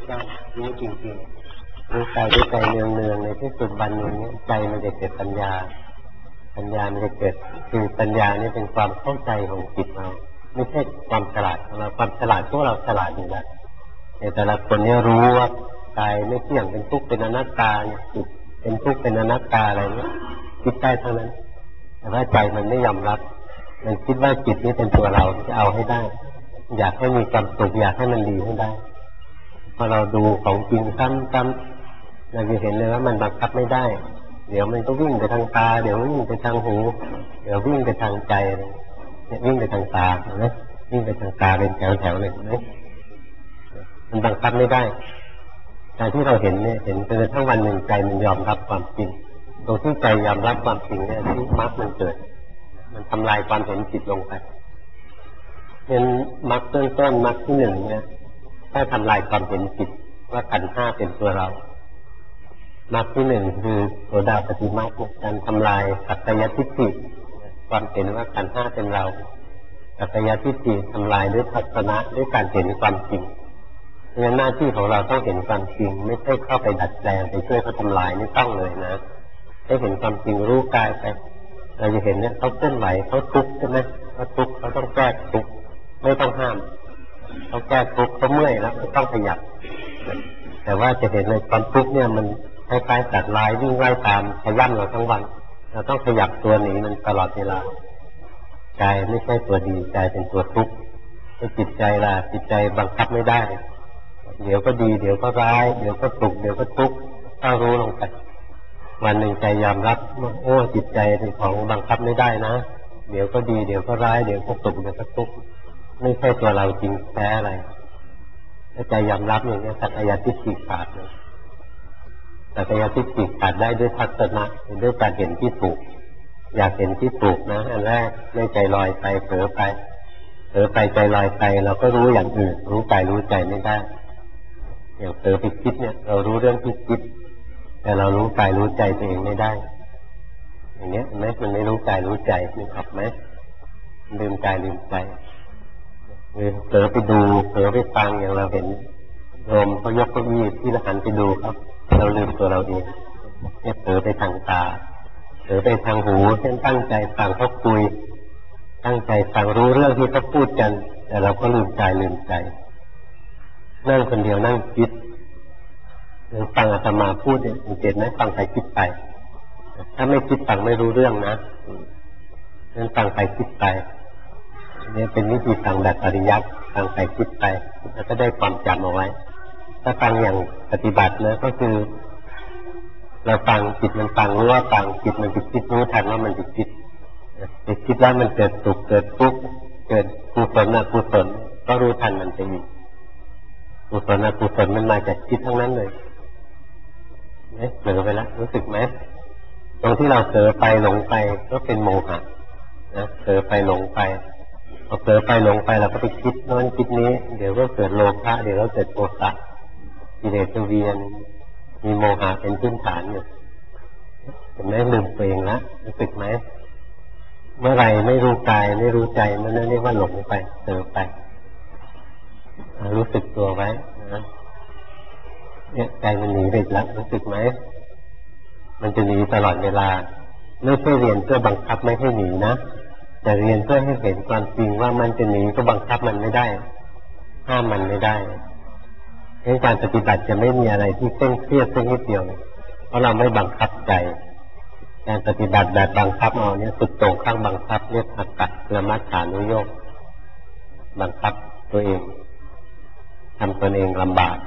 ได้รู้จริงๆรู้กายด้วยใจเนืองๆในที่สุดวันหนึ่งนี้ใจมันจะเกิดปัญญามันจะเกิดคือปัญญานี่เป็นความเข้าใจของจิตเราไม่ใช่ความฉลาดของเราความฉลาดพวกเราฉลาดอยู่แล้วแต่ละคนเนี่ยรู้ว่ากายไม่เที่ยงเป็นทุกข์เป็นอนัตตาจิตเป็นทุกข์เป็นอนัตตาอะไรเนี่ยคิดได้เท่านั้นแต่ว่าใจมันไม่ยอมรับมันคิดว่าจิตนี้เป็นตัวเราจะเอาให้ได้อยากให้มีความสุขอยากให้มันดีให้ได้พอเราดูของจริงซ้ำๆเราจะเห็นเลยว่ามันบังคับไม่ได้เดี๋ยวมันก็วิ่งไปทางตาเดี๋ยววิ่งไปทางหูเดี๋ยววิ่งไปทางใจเนี่ยวิ่งไปทางตาเห็นไหมวิ่งไปทางตาเป็นแถวๆเลยเห็นไหมมันบังคับไม่ได้แต่ที่เราเห็นเนี่ยเห็นจนทั้งวันหนึ่งใจมันยอมรับความจริงตรงที่ใจยอมรับความจริงเนี่ยที่มรรคมันเกิดมันทำลายความเห็นผิดลงไปเห็นมรรคต้นมรรคที่หนึ่งเนี่ยถ้าทำลายความเห็นผิดว่าขันธ์ห้าเป็นตัวเรามรรคที่หนึ่งคือโสดาปัตติมรรคการทำลายสักกายทิฏฐิความเห็นว่าขันธ์ห้าเป็นเราสักกายทิฏฐิทำลายด้วยทัศนะด้วยการเห็นความจริงเพราะฉะนั้นหน้าที่ของเราต้องเห็นความจริงไม่ใช่เข้าไปดัดแปลงไปช่วยเขาทำลายไม่ต้องเลยนะให้เห็นความจริงรู้กายไปเราจะเห็นเนี่ยเขาเคลื่อนไหวเขาทุกข์ใช่ไหมเขาทุกข์เขาต้องแก้ทุกข์ไม่ต้องห้ามเขาแก้ทุกข์เขาเมื่อยแล้วไม่ต้องขยับแต่ว่าจะเห็นในความทุกข์เนี่ยมันคล้ายๆสัตว์ร้ายวิ่งไล่ตามขย้ำเราทั้งวันเราต้องขยับตัวหนีมันตลอดเวลาใจไม่ใช่ตัวดีใจเป็นตัวทุกข์จิตใจล่ะจิตใจบังคับไม่ได้เดี๋ยวก็ดีเดี๋ยวก็ร้ายเดี๋ยวก็สุขเดี๋ยวก็ทุกข์ถ้ารู้ลงไปวันหนึ่งใจยอมรับว่าโอ้จิตใจเป็นของบังคับไม่ได้นะเดี๋ยวก็ดีเดี๋ยวก็ร้ายเดี๋ยวก็สุขเดี๋ยวก็ทุกข์ไม่ใช่ตัวเราจริงแท้อะไรถ้าใจยอมรับอย่างนี้สักกายทิฏฐิขาดเลยสักกายทิฏฐิขาดได้ด้วยทัศนะด้วยการเห็นที่ถูกอยากเห็นที่ถูกนะอันแรกไม่ใจลอยไปเผลอไปใจลอยไปเราก็รู้อย่างอื่นรู้กายรู้ใจไม่ได้อย่างเผลอไปคิดเนี่ยเรารู้เรื่องที่คิดแต่เรารู้กายรู้ใจตัวเองไม่ได้อย่างเงี้ยไหมมันไม่รู้กายรู้ใจนึกออกไหมลืมกายลืมใจเผลอไปดูเผลอไปฟังอย่างเราเห็นโยมเขายกเก้าอี้ที่เราหันไปดูครับเราลืมตัวเราเองเนี่ยเผลอไปทางตาเผลอไปทางหูเช่นตั้งใจฟังเขาคุยตั้งใจฟังรู้เรื่องที่เขาพูดกันแต่เราก็ลืมกายลืมใจนั่งคนเดียวนั่งคิดฟังอาตมาพูดเนี่ยสังเกตไหมฟังไปคิดไปถ้าไม่คิดฟังไม่รู้เรื่องนะนั้นฟังไปคิดไปนี่เป็นวิธีฟังแบบปริยัติฟังไปคิดไปแล้วก็ได้ความจำเอาไว้ถ้าฟังอย่างปฏิบัตินะก็คือเราฟังจิตมันฟังรู้ว่าฟังจิตมันไปคิดรู้ทันว่ามันไปคิดไปคิดแล้วมันเกิดสุขเกิดทุกข์เกิดกุศลอกุศลก็รู้ทันมันไปอีกกุศลอกุศลมันมาจากคิดทั้งนั้นเลยเผลอไปแล้วรู้สึกไหมตรงที่เราเผลอไปหลงไปก็เป็นโมหะนะเผลอไปหลงไปพอเผลอไปหลงไปเราก็ไปคิดโน้นคิดนี้เดี๋ยวก็เกิดโลภะเดี๋ยวก็เกิดโทสะกิเลสเวียนมีโมหะเป็นพื้นฐานอยู่เห็นไหมลืมตัวเองแล้วรู้สึกไหมเมื่อไรไม่รู้กายไม่รู้ใจมันนั่นเรียกว่าหลงไปเผลอไปรู้สึกตัวไว้นะเนี่ยใจมันหนีไปแล้วรู้สึกไหมมันจะหนีตลอดเวลาไม่ใช่เรียนเพื่อบังคับไม่ให้หนีนะแต่เรียนเพื่อให้เห็นความจริงว่ามันจะหนีก็บังคับมันไม่ได้ห้ามมันไม่ได้ในการปฏิบัติจะไม่มีอะไรที่เคร่งเครียดสักนิดเดียวเพราะเราไม่บังคับใจการปฏิบัติแบบบังคับเอาเนี่ยสุดโต่งข้างบังคับเรียกอัตตะละมัฏฐานุโยคบังคับตัวเองทำตนเองลำบาก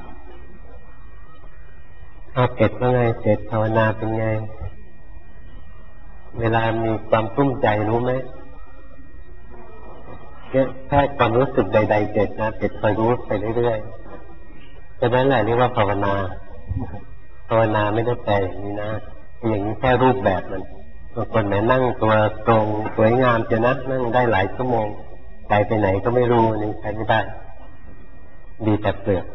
เจ็ดว่าไงเจ็ดภาวนาเป็นไงเวลามีความตุ้มใจรู้ไหมแค่ความรู้สึกใดๆเจ็ดนะเจ็ดคอยรู้ไปเรื่อยๆฉะนั้นแหละเรียกว่าภาวนาไม่ได้แปลอย่างนี้นะอย่างนี้แค่รูปแบบมันบางคนแม้นั่งตัวตรงสวยงามจะนะนั่งได้หลายชั่วโมงใจไปไหนก็ไม่รู้นี่ใช้ไม่ได้ดีแต่เปลือก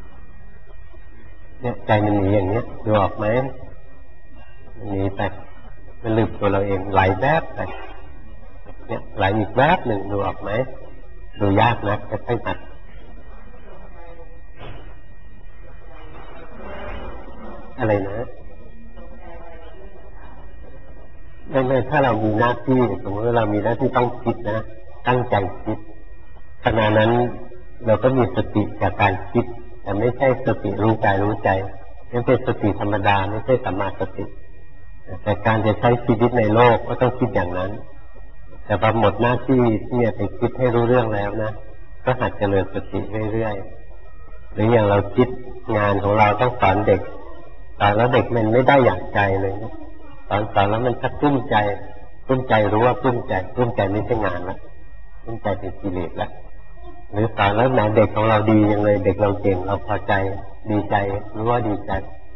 เนี่ยใจมันหนีอย่างเนี้ยดูออกไหมหนีไปมันลืมตัวเราเองไหลแวบไปเนี่ยไหลอีกแวบหนึ่งดูออกไหมดูยากนะค่อยๆหัดอะไรนะไม่ถ้าเรามีหน้าที่สมมติว่าเรามีหน้าที่ต้องคิดนะตั้งใจคิดขณะนั้นเราก็มีสติจากการคิดแต่ไม่ใช่สติรู้กายรู้ใจนั่นเป็นสติธรรมดาไม่ใช่สัมมาสติแต่การจะใช้ชีวิตในโลกก็ต้องคิดอย่างนั้นแต่พอหมดหน้าที่ที่จะไปคิดให้รู้เรื่องแล้วนะก็หัดเจริญสติเรื่อยๆหรืออย่างเราคิดงานของเราต้องสอนเด็กสอนแล้วเด็กมันไม่ได้อย่างใจเลยสอนแล้วมันชักกลุ้มใจรู้ว่ากลุ้มใจไม่ใช่งานละกลุ้มใจเป็นกิเลสละหรือสอนแล้วแหมเด็กของเราดีอย่างเลยเด็กเราเก่งเราพอใจดีใจรู้ว่าดีใจ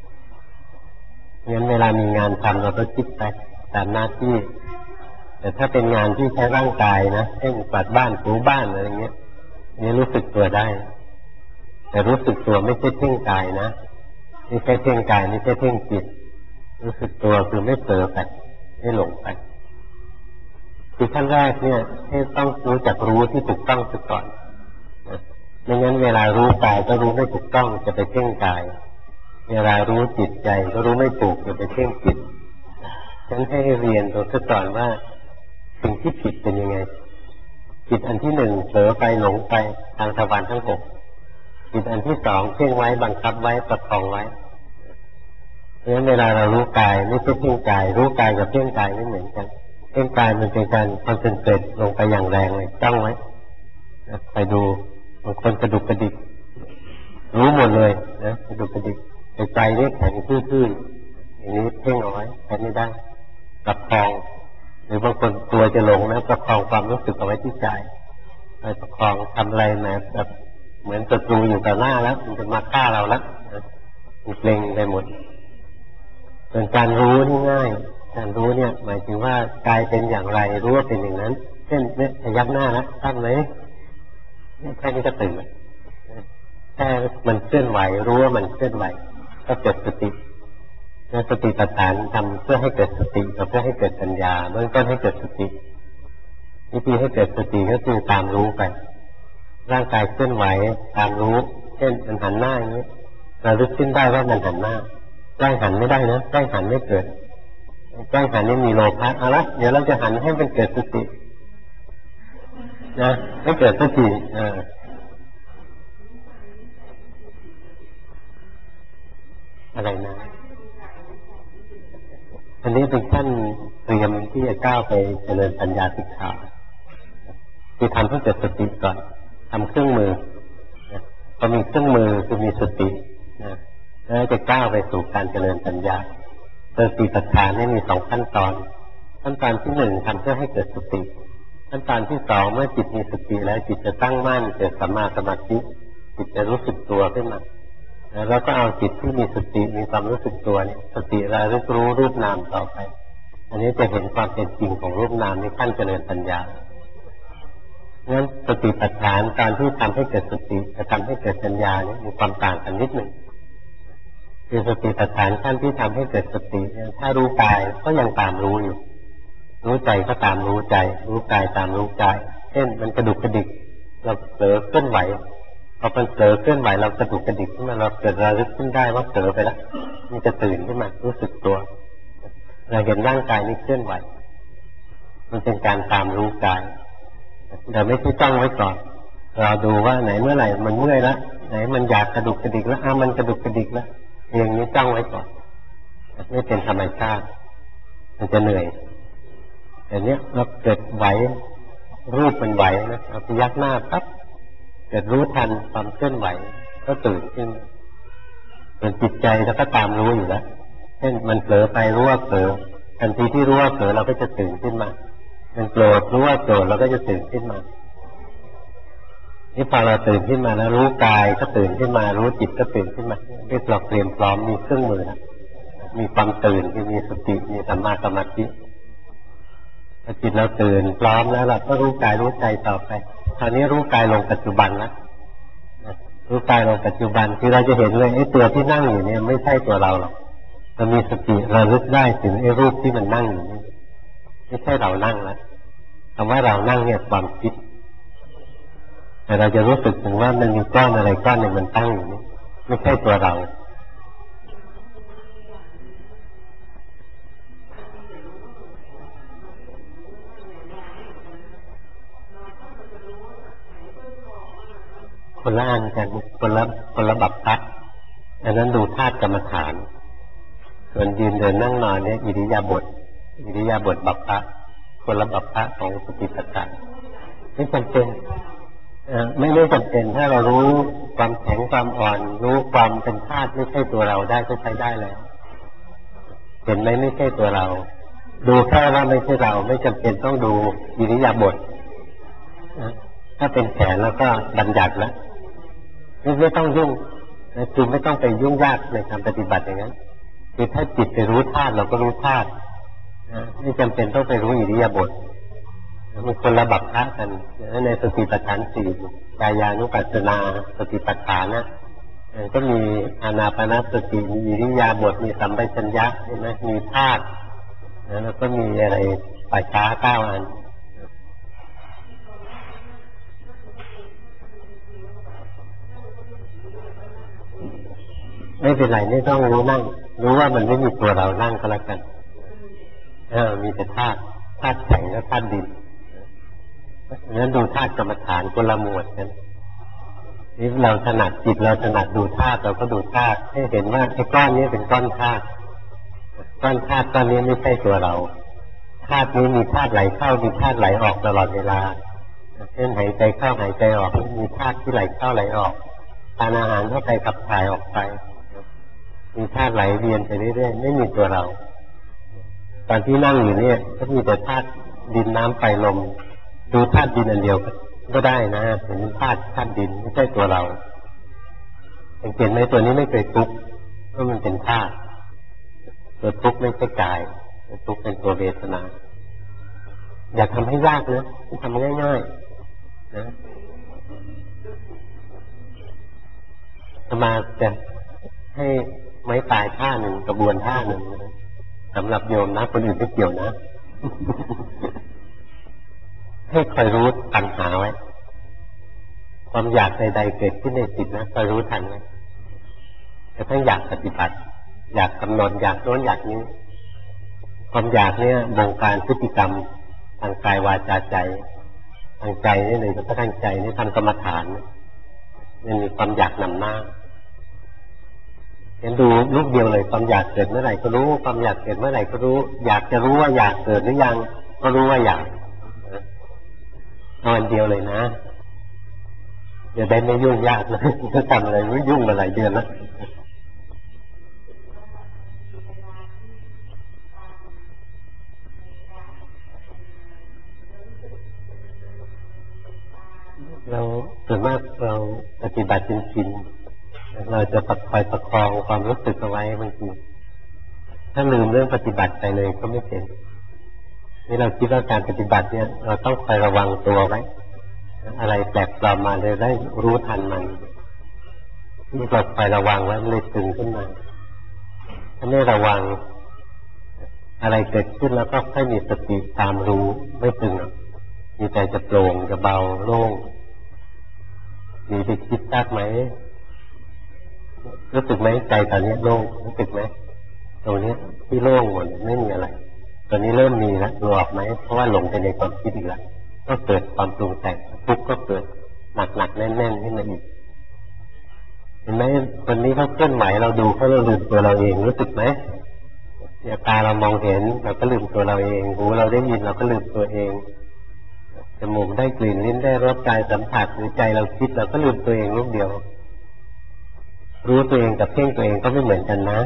งั้นเวลามีงานทำเราก็คิดไปตามหน้าที่แต่ถ้าเป็นงานที่ใช้ร่างกายนะเช่นกวาดบ้านถูบ้านอะไรเงี้ยนี่รู้สึกตัวได้แต่รู้สึกตัวไม่ใช่เพ่งกายนะไม่ใช่เพ่งกายไม่ใช่เพ่งจิตรู้สึกตัวคือไม่เผลอไปไม่หลงไปคือขั้นแรกเนี่ยให้ต้องรู้จักรู้ที่ถูกต้องซะก่อนไม่งั้นเวลารู้กายก็รู้ไม่ถูกต้องจะไปเพ่งกายเวลารู้จิตใจก็รู้ไม่ถูกจะไปเพ่งจิตฉันให้เรียนตัวซะก่อนว่าสิ่งที่ผิดเป็นยังไงจิตอันที่หนึ่งเผลอไปหลงไปทางทวารทั้งหกจิตอันที่สองเพ่งไว้บังคับไว้ประคองไว้เพราะฉะนั้นเวลาเรารู้กายไม่ใช่เพ่งกายรู้กายกับเพ่งกายไม่เหมือนกันเพ่งกายมันเป็นการคอนเซนเทรตลงไปอย่างแรงเลยจ้องไว้ไปดูบางคนกระดุกกระดิกรู้หมดเลยนะกระดุกกระดิกแต่ใจเนี่ยแข็งทื่อๆอย่างนี้เพ่งเอาไว้ใช้ไม่ได้ประคองหรือบางคนตัวจะหลงนะประคองความรู้สึกเอาไว้ที่ใจไปประคองทำอะไรแบบเหมือนศัตรูอยู่ต่อหน้าแล้วมันจะมาฆ่าเราแล้วเกรงไปหมดส่วนการรู้นี่ง่ายการรู้เนี่ยหมายถึงว่ากายเป็นอย่างไรรู้ว่าเป็นอย่างนั้นเช่นเนี่ยพยักหน้าแล้วตั้งไหมแค่นี้ก็ตื่นแค่มันเคลื่อนไหวรู้ว่ามันเคลื่อนไหวก็เกิดสติและสติปัฏฐานทำเพื่อให้เกิดสติกับเพื่อให้เกิดปัญญาเบื้องต้นให้เกิดสติวิธีให้เกิดสติก็คือตามรู้ไปร่างกายเคลื่อนไหวตามรู้เช่นมันหันหน้าอย่างนี้เราลึกขึ้นได้ว่ามันหันหน้าแกล้งหันไม่ได้นะแกล้งหันไม่เกิดแกล้งหันนี่มีโลภะเอาละเดี๋ยวเราจะหันให้มันเกิดสตินะให้เกิดสติอะไรนะอันนี้เป็นขั้นเตรียมที่จะก้าวไปเจริญปัญญาสิกขาคือทำให้เกิดสติก่อนทำเครื่องมือพอมีเครื่องมือคือมีสติแล้วจะก้าวไปสู่การเจริญปัญญาสติปัฏฐานนี่มีสองขั้นตอนขั้นตอนที่หนึ่งทำเพื่อให้เกิดสติขั้นตอนที่สองเมื่อจิตมีสติแล้วจิตจะตั้งมั่นเกิดสัมมาสมาธิจิตจะรู้สึกตัวขึ้นมาแล้วก็เอาจิตที่มีสติมีความรู้สึกตัวเนี่ยสติระลึกรู้รูปนามต่อไปอันนี้จะเห็นความเป็นจริงของรูปนามในขั้นเจริญปัญญางั้นสติปัฏฐานการที่ทำให้เกิดสติกับทำให้เกิดปัญญาเนี่ยมีความต่างกันนิดหนึ่งคือสติปัฏฐานขั้นที่ทำให้เกิดสติถ้ารู้กายก็ยังตามรู้อยู่รู้ใจก็ตามรู้ใจรู้กายตามรู้กายเช่นมันกระดุกกระดิกเราเผลอเคลื่อนไหวพอมันเผลอเคลื่อนไหวเรากระดุกกระดิกขึ้นมาเราเกิดระลึกขึ้นได้ว่าเผลอไปแล้วมันจะตื่นขึ้นมารู้สึกตัวเราเห็นร่างกายนี้เคลื่อนไหวมันเป็นการตามรู้กายแต่ไม่ใช่จ้องไว้ก่อนเราดูว่าไหนเมื่อไหร่มันเมื่อยแล้วไหนมันอยากกระดุกกระดิกแล้วมันกระดุกกระดิกแล้วอย่างนี้จ้องไว้ก่อนไม่เป็นธรรมชาติมันจะเหนื่อยแต่เนี้ยเราเกิดไหวรูปมันไหวนะเราพยักหน้าปั๊บเกิดรู้ทันความเคลื่อนไหวก็ตื่นขึ้นส่วนจิตใจเราก็ตามรู้อยู่แล้วเช่นมันเผลอไปรู้ว่าเผลอทันทีที่รู้ว่าเผลอเราก็จะตื่นขึ้นมามันโกรธรู้ว่าโกรธเราก็จะตื่นขึ้นมานี่พอเราตื่นขึ้นมาแล้วรู้กายก็ตื่นขึ้นมารู้จิตก็ตื่นขึ้นมาเรียกเราเตรียมพร้อมมีเครื่องมือนะมีความตื่นคือมีสติมีสัมมาสมาธิพอจิตเราตื่นพร้อมแล้วเราก็รู้กายรู้ใจต่อไปคราวนี้รู้กายลงปัจจุบันแล้วรู้กายลงปัจจุบันที่เราจะเห็นเลยไอ้ตัวที่นั่งอยู่เนี่ยไม่ใช่ตัวเราหรอกเรามีสติระลึกได้ถึงไอ้รูปที่มันนั่งอยู่นี่ไม่ใช่เรานั่งแล้วคำว่าเรานั่งเนี่ยความคิดแต่เราจะรู้สึกถึงว่ามันมีก้อนอะไรก้อนหนึ่งมันตั้งอยู่นี่ไม่ใช่ตัวเราคนละอันกันคนละบัพพะอันนั้นดูธาตุกรรมฐานส่วนยืนเดินนั่งนอนเนี่ยอิริยาบถบัพพะคนละบัพพะของสติปัฏฐานไม่จำเป็นไม่ได้จำเป็นถ้าเรารู้ความแข็งความอ่อนรู้ความเป็นธาตุไม่ใช่ตัวเราได้ก็ใช้ได้แล้วเห็นไหมไม่ใช่ตัวเราดูแค่ว่าไม่ใช่เราไม่จำเป็นต้องดูอิริยาบถถ้าเป็นแขนแล้วก็บัญญัติแล้วไม่ต้องยุ่งคือไม่ต้องไปยุ่งยากในการปฏิบัติอย่างนั้นคือถ้าจิตไปรู้ธาตุเราก็รู้ธาตุไม่จำเป็นต้องไปรู้อิริยาบถมันคนละบัพพะกันในสติปัฏฐานสี่กายานุปัสสนาสติปัฏฐานนะก็มีอานาปานสติมีอิริยาบถมีสัมปชัญญะใช่ไหมมีธาตุแล้วก็มีอะไรปัจฉา9 อันไม่เป็นไรไม่ต้องรู้นั่งรู้ว่ามันไม่มีตัวเรานั่งก็แล้วกันมีแต่ธาตุแข็งและธาตุดินนั้นดูธาตุกรรมฐานคนละหมวดกันนี่เราถนัดจิตเราถนัดดูธาตุเราก็ดูธาตุให้เห็นว่าไอ้ก้อนนี้เป็นก้อนธาตุก้อนนี้ไม่ใช่ตัวเราธาตุนี้มีธาตุไหลเข้ามีธาตุไหลออกตลอดเวลาเช่นหายใจเข้าหายใจออกมีธาตุที่ไหลเข้าไหลออกทานอาหารเข้าไปขับถ่ายออกไปมีธาตุไหลเวียนไปเรื่อยๆไม่มีตัวเราตอนที่นั่งอยู่เนี่ยก็มีแต่ธาตุดินน้ำไฟลมดูธาตุดินอันเดียวก็ได้นะเห็นธาตุดินไม่ใช่ตัวเราสังเกตไหมตัวนี้ไม่เคยทุกข์เพราะมันเป็นธาตุตัวทุกข์ไม่ใช่กายตัวทุกข์เป็นตัวเวทนาอย่าทำให้ยากนะทำง่ายๆนะสมาจะให้ไม้ตายท่าหนึ่งกระบวนท่าหนึ่งนะสำหรับโยมนะคนอื่นไม่เกี่ยวนะให้คอยรู้ตัณหาไว้ความอยากใดๆเกิดขึ้นในจิตนะคอยรู้ทันไว้แต่ถ้าอยากปฏิบัติอยากกำหนดอยากโน้นอยากนี้ความอยากเนี่ยบงการพฤติกรรมทางกายวาจาใจทางใจนี่เลยก็ทางใจนี่ทำกรรมฐานมันมีความอยากนำหน้าเห็นดูลูกเดียวเลยความอยากเกิดเมื่อไหร่ก็รู้ความอยากเกิดเมื่อไหร่ก็รู้อยากจะรู้ว่าอยากเกิดหรือยังก็รู้ว่าอยากเอาอันเดียวเลยนะอย่าได้ไม่ยุ่งยากนะจะทำอะไรไม่ยุ่งมาหลายเดือนแล้วเราส่วนมากเราปฏิบัติจริงๆเราจะคอยประคองความรู้สึกเอาไว้บางทีถ้าลืมเรื่องปฏิบัติไปเลยก็ไม่เป็นนี่เราคิดว่าการปฏิบัติเนี่ยเราต้องคอยระวังตัวไว้อะไรแปลกปลอมมาเลยได้รู้ทันมันนี่เราคอยระวังไว้มันเลยตึงขึ้นมาถ้าไม่ระวังอะไรเกิดขึ้นแล้วก็ค่อยมีสติตามรู้ไม่ตึงมีใจจะโปร่งจะเบาโล่งมีไปคิดยากไหมรู้สึกไหมใจตอนนี้โล่งรู้สึกไหมตรงนี้ที่โล่งหมดไม่มีอะไรตอนนี้เริ่มมีแล้วรู้ออกไหมเพราะว่าหลงไปในความคิดอีกแล้วก็เกิดความปรุงแต่งทุกข์ก็เกิดหนักๆแน่นๆขึ้นมาอีกเห็นไหมคนนี้เขาเคลื่อนไหวเราดูเขาเราลืมตัวเราเองรู้สึกไหมตาเรามองเห็นเราก็ลืมตัวเราเองหูเราได้ยินเราก็ลืมตัวเองจมูกได้กลิ่นลิ้นได้รสกายสัมผัสหรือใจเราคิดเราก็ลืมตัวเองลูกเดียวรู้ตัวเองกับเพ่งตัวเองก็ไม่เหมือนกันนะ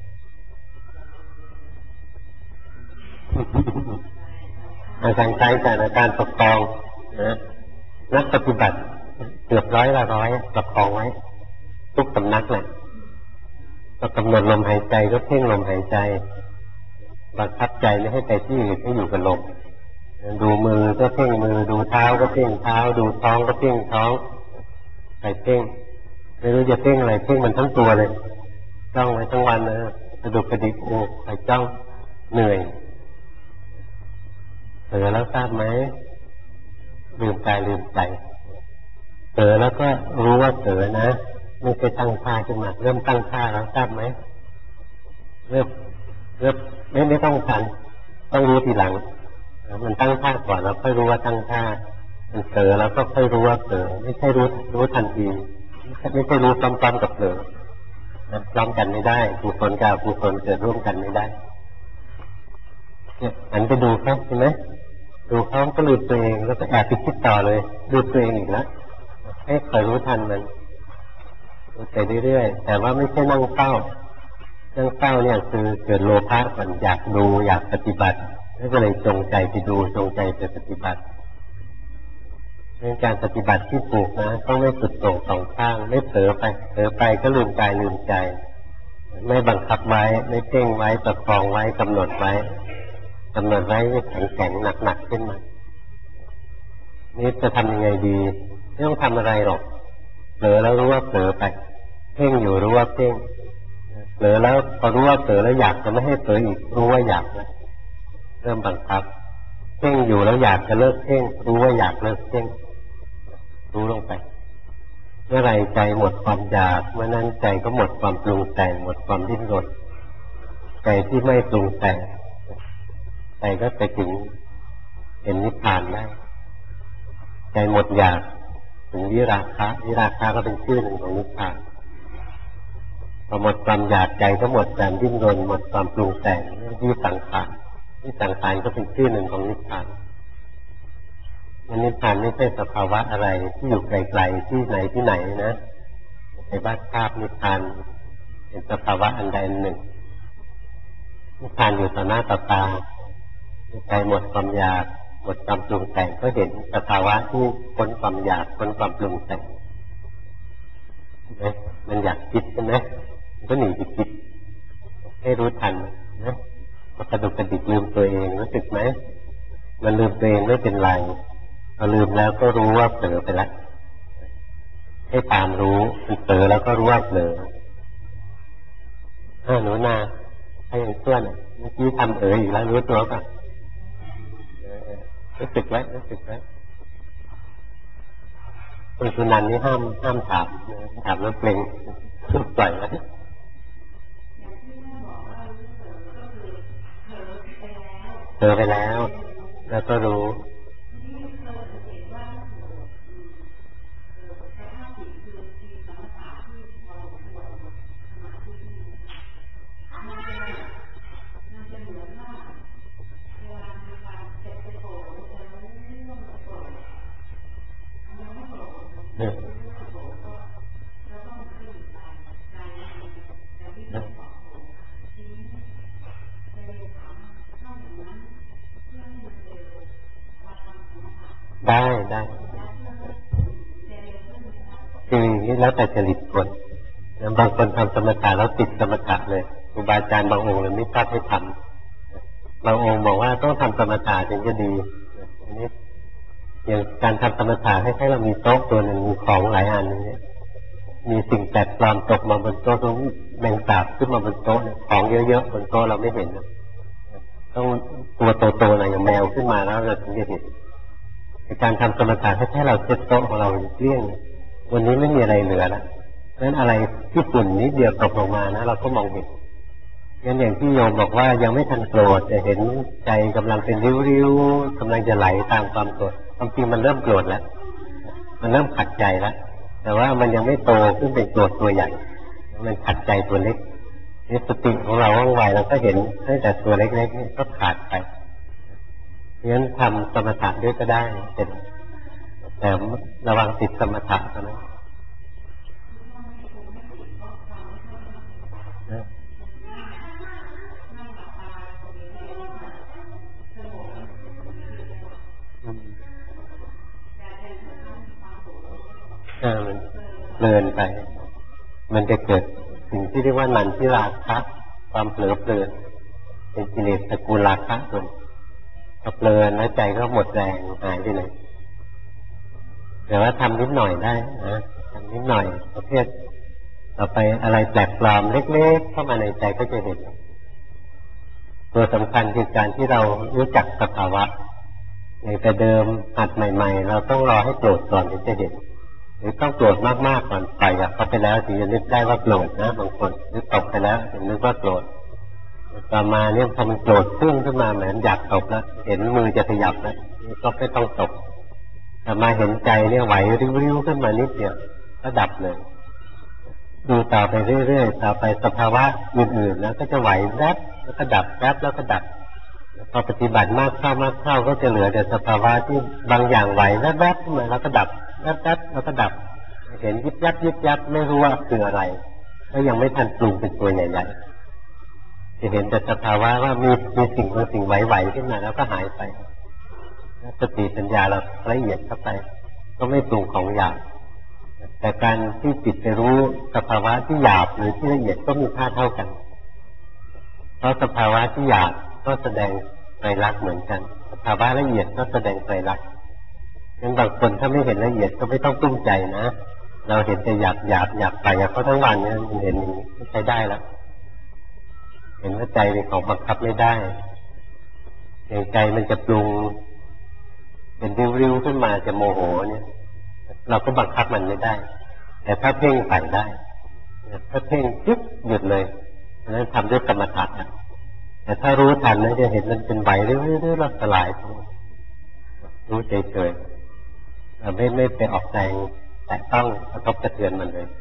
อาการใจจากอาการประคองนะนักปฏิบัติเกือบ100 ละ 100ประคองไว้ทุกสำนักแหละเรากำหนดลมหายใจก็เพ่งลมหายใจบังคับใจไม่ให้ไปที่อื่นให้อยู่กับลมดูมือก็เพ่งมือดูเท้าก็เพ่งเท้าดูท้องก็เพ่งท้องไปเพ่งไม่รู้จะเพ่งอะไรเพ่งมันทั้งตัวเลยจ้องไว้ทั้งวันนะกระดุกกระดิกไปจ้องเหนื่อยเผลอแล้วทราบไหมลืมกายลืมใจเผลอแล้วก็รู้ว่าเผลอนะไม่เคยตั้งท่าขึ้นมาเริ่มตั้งท่าแล้วทราบไหมเริ่มไม่ต้องทันต้องรู้ทีหลังมันตั้งท่าก่อนแล้วค่อยรู้ว่าตั้งท่ามันเผลอแล้วก็ค่อยรู้ว่าเผลอไม่ใช่รู้ทันทีไม่ใช่รู้พร้อมๆกับเผลอพร้อมกันไม่ได้กุศลกับอกุศลเกิดร่วมกันไม่ได้เนี่ยหันไปดูเขาใช่ไหมดูเขาก็ลืมตัวเองแล้วก็แอบไปคิดต่อเลยลืมตัวเองอีกแล้วให้คอยรู้ทันมันรู้ไปเรื่อยๆแต่ว่าไม่ใช่นั่งเฝ้าเนี่ยคือเกิดโลภะก่อนอยากดูอยากปฏิบัติก็เลยจงใจไปดูจงใจไปปฏิบัติเรื่องการปฏิบัติที่ถูกนะต้องไม่สุดโต่งสองข้างไม่เผลอไปก็ลืมกายลืมใจไม่บังคับไว้ไม่เพ่งไว้ประคองไว้กำหนดไว้แข็งหนักขึ้นมานี่จะทำยังไงดีไม่ต้องทำอะไรหรอกเผลอแล้วรู้ว่าเผลอไปเพ่งอยู่รู้ว่าเพ่งเผลอแล้วพอรู้ว่าเผลอแล้วอยากจะไม่ให้เผลออีกรู้ว่าอยากแล้วเริ่มบังคับเพ่งอยู่แล้วอยากจะเลิกเพ่งรู้ว่าอยากเลิกเพ่งรู้ลงไปเมื่อไรใจหมดความอยากเมื่อนั้นใจก็หมดความปรุงแต่งหมดความดิ้นรนใจที่ไม่ปรุงแต่งใจก็ไปถึงเห็นนิพพานได้ใจหมดอยากถึงวิราคะก็เป็นชื่อหนึ่งของนิพพานพอหมดความอยากใจก็หมดการดิ้นรนหมดความปรุงแต่งวิสังขารก็เป็นชื่อหนึ่งของนิพพานนิพพานไม่ใช่สภาวะอะไรที่อยู่ไกลๆที่ไหนนะในบ้านภาพนิพพานเป็นสภาวะอันใดอันหนึ่งนิพพานอยู่ต่อหน้าต่อตาใจหมดความอยากหมดความปรุงแต่งก็เห็นสภาวะที่พ้นความอยากพ้นความปรุงแต่งมันอยากคิดใช่ไหมมันก็หนีไปคิดให้รู้ทันนะกระดุกกระดิกลืมตัวเองรู้สึกไหมมันลืมตัวเองไม่เป็นไรพอลืมแล้วก็รู้ว่าเผลอไปแล้วให้ตามรู้มันเผลอแล้วก็รู้ว่าเผลอหนูนาให้ยังเพื่อนเมื่อกี้ทำอีกแล้วรู้ตัวป่ะรู้สึกไว้คุณสุนันท์นี่ห้ามถามแล้วเกรงปล่อยไว้เผลอไปแล้วแล้วก็รู้ได้คือนี่แล้วแต่จริตคนบางคนทำสมถะแล้วติดสมถะเลยครูบาอาจารย์บางองค์เลยไม่กล้าให้ทำบางองค์บอกว่าต้องทำสมถะถึงจะดีอันนี้อย่างการทำสมถะให้เรามีโต๊ะตัวหนึ่งมีของหลายอันนี้มีสิ่งแปลกปลอมตกมาบนโต๊ะตรงแมงสาบขึ้นมาบนโต๊ะของเยอะๆบนโต๊ะเราไม่เห็นต้องตัวโตๆหน่อยอย่างแมวขึ้นมาแล้วเราถึงจะเห็นการทำสมถะให้เราเช็ดโต๊ะของเราเกลี้ยงวันนี้ไม่มีอะไรเหลือแล้วนั้นอะไรที่ฝุ่นนิดเดียวตกลงมานะเราก็มองเห็นงั้นอย่างที่โยมบอกว่ายังไม่ทันโกรธแต่เห็นใจกำลังเป็นริ้วๆกำลังจะไหลตามความโกรธความจริงมันเริ่มโกรธแล้วมันเริ่มขัดใจแล้วแต่ว่ามันยังไม่โตขึ้นเป็นโกรธตัวใหญ่มันขัดใจตัวเล็กนี่สติของเราว่องไวเราก็เห็นตั้งแต่ตัวเล็กๆนี่ก็ขาดไปงั้นทำสมถะด้วยก็ได้แต่ระวังติดสมถะนะมันเพลินไปมันจะเกิดสิ่งที่เรียกว่านันทิราคะความเผลอเพลินเป็นกิเลสตระกูลราคะส่วนพอเพลินแล้วใจก็หมดแรงหายไปเลยแต่ว่าทำนิดหน่อยได้นะทำนิดหน่อยประเภทต่อไปอะไรแปลกปลอมเล็กๆเข้ามาในใจก็จะเห็นตัวสำคัญคือการที่เรารู้จักสภาวะอย่างแต่เดิมหัดใหม่ๆเราต้องรอให้โกรธก่อนถึงจะเห็นหรือต้องโกรธมากๆก่อนไปกับเขาไปแล้วถึงจะนึกได้ว่าโกรธนะบางคนนึกตกไปแล้วถึงนึกว่าโกรธต่อมาเนี่ยพอมันโกรธขึ้นมาเหมือนอยากตกแล้วเห็นมือจะขยับแล้วก็ไม่ต้องตกทแต่มาเห็นใจเนี่ยไหวริ้วๆขึ้นมานิดเดียวก็ดับเลยดูต่อไปเรื่อยๆต่อไปสภาวะอื่นๆแล้วก็จะไหวแวบแล้วก็ดับแวบแล้วก็ดับพอปฏิบัติมากเข้าก็จะเหลือแต่สภาวะที่บางอย่างไหวแวบๆขึ้นมาแล้วก็ดับแวบๆแล้วก็ดับเห็นยิบยับไม่รู้ว่าคืออะไรก็ยังไม่ทันปรุงเป็นตัวใหญ่ๆจะเห็นแต่สภาวะว่ามีสิ่งบางสิ่งไหวๆขึ้นมาแล้วก็หายไปสติปัญญาเราละเอียดเข้าไปก็ไม่ปรุงของหยาบแต่การที่จิตไปรู้สภาวะที่หยาบหรือที่ละเอียดก็มีค่าเท่ากันเพราะสภาวะที่หยาบก็แสดงไตรลักษณ์เหมือนกันสภาวะละเอียดก็แสดงไตรลักษณ์งั้นบางคนถ้าไม่เห็นละเอียดก็ไม่ต้องตุ้มใจนะเราเห็นแต่หยาบไปเขาทั้งวันเนี่ยมันเห็นอย่างนี้ไม่ใช้ได้แล้วเห็นว่าใจเป็นของบังคับไม่ได้อย่างใจมันจะปรุงเป็นริ้วๆขึ้นมาจะโมโหเนี่ยเราก็บังคับมันไม่ได้แต่ถ้าเพ่งใส่ได้ถ้าเพ่งจึ๊บหยุดเลยนั้นทำด้วยกรรมฐานแต่ถ้ารู้ทันนะจะเห็นมันเป็นไหวเรื่อยๆแล้วสลายรู้เฉยๆไม่ไปออกแรงแต่ต้องกระทบกระเทือนมันเลย